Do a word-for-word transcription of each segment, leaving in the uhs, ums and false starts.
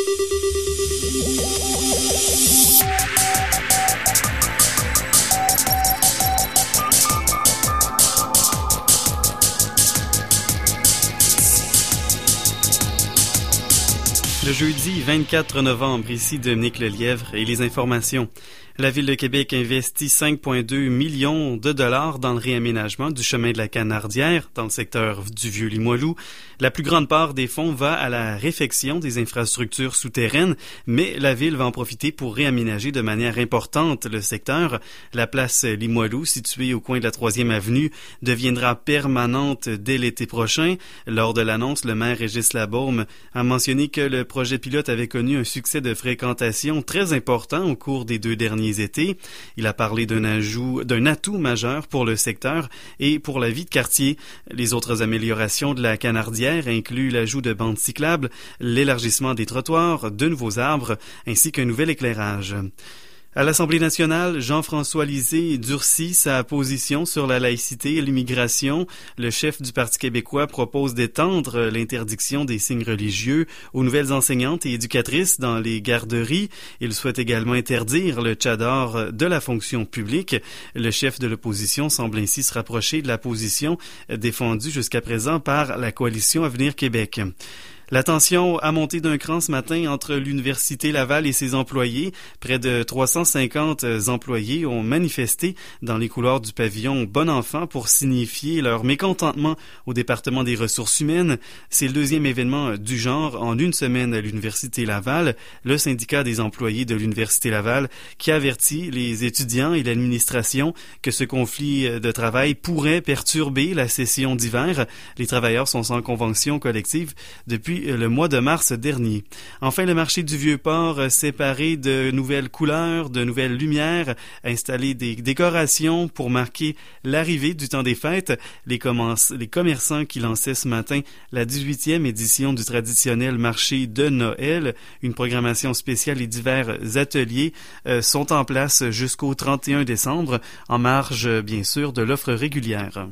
Le jeudi vingt-quatre novembre, ici Dominique Lelièvre et les informations. La Ville de Québec investit cinq virgule deux millions de dollars dans le réaménagement du chemin de la Canardière dans le secteur du Vieux-Limoilou. La plus grande part des fonds va à la réfection des infrastructures souterraines, mais la Ville va en profiter pour réaménager de manière importante le secteur. La place Limoilou, située au coin de la troisième avenue, deviendra permanente dès l'été prochain. Lors de l'annonce, le maire Régis Labaume a mentionné que le projet pilote avait connu un succès de fréquentation très important au cours des deux derniers étés. Il a parlé d'un ajout, d'un atout majeur pour le secteur et pour la vie de quartier. Les autres améliorations de la Canardière incluent l'ajout de bandes cyclables, l'élargissement des trottoirs, de nouveaux arbres, ainsi qu'un nouvel éclairage. À l'Assemblée nationale, Jean-François Lisée durcit sa position sur la laïcité et l'immigration. Le chef du Parti québécois propose d'étendre l'interdiction des signes religieux aux nouvelles enseignantes et éducatrices dans les garderies. Il souhaite également interdire le tchadar de la fonction publique. Le chef de l'opposition semble ainsi se rapprocher de la position défendue jusqu'à présent par la coalition Avenir Québec. La tension a monté d'un cran ce matin entre l'Université Laval et ses employés. Près de trois cent cinquante employés ont manifesté dans les couloirs du pavillon Bon Enfant pour signifier leur mécontentement au département des ressources humaines. C'est le deuxième événement du genre en une semaine à l'Université Laval. Le syndicat des employés de l'Université Laval qui avertit les étudiants et l'administration que ce conflit de travail pourrait perturber la session d'hiver. Les travailleurs sont sans convention collective depuis le mois de mars dernier. Enfin, le marché du Vieux-Port séparé de nouvelles couleurs, de nouvelles lumières, installé des décorations pour marquer l'arrivée du temps des fêtes. Les, commence, les commerçants qui lançaient ce matin la dix-huitième édition du traditionnel marché de Noël, une programmation spéciale et divers ateliers euh, sont en place jusqu'au trente et un décembre, en marge, bien sûr, de l'offre régulière.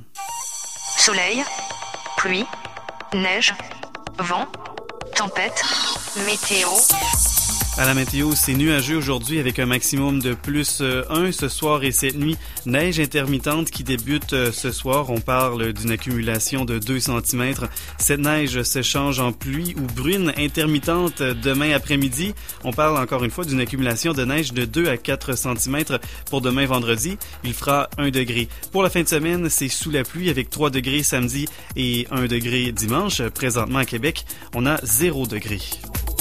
Soleil, pluie, neige, vent, tempête, météo. À la météo, c'est nuageux aujourd'hui avec un maximum de plus un ce soir et cette nuit. Neige intermittente qui débute ce soir. On parle d'une accumulation de deux centimètres. Cette neige se change en pluie ou bruine intermittente demain après-midi. On parle encore une fois d'une accumulation de neige de deux à quatre centimètres pour demain vendredi. Il fera un degré. Pour la fin de semaine, c'est sous la pluie avec trois degrés samedi et un degré dimanche. Présentement à Québec, on a zéro degré.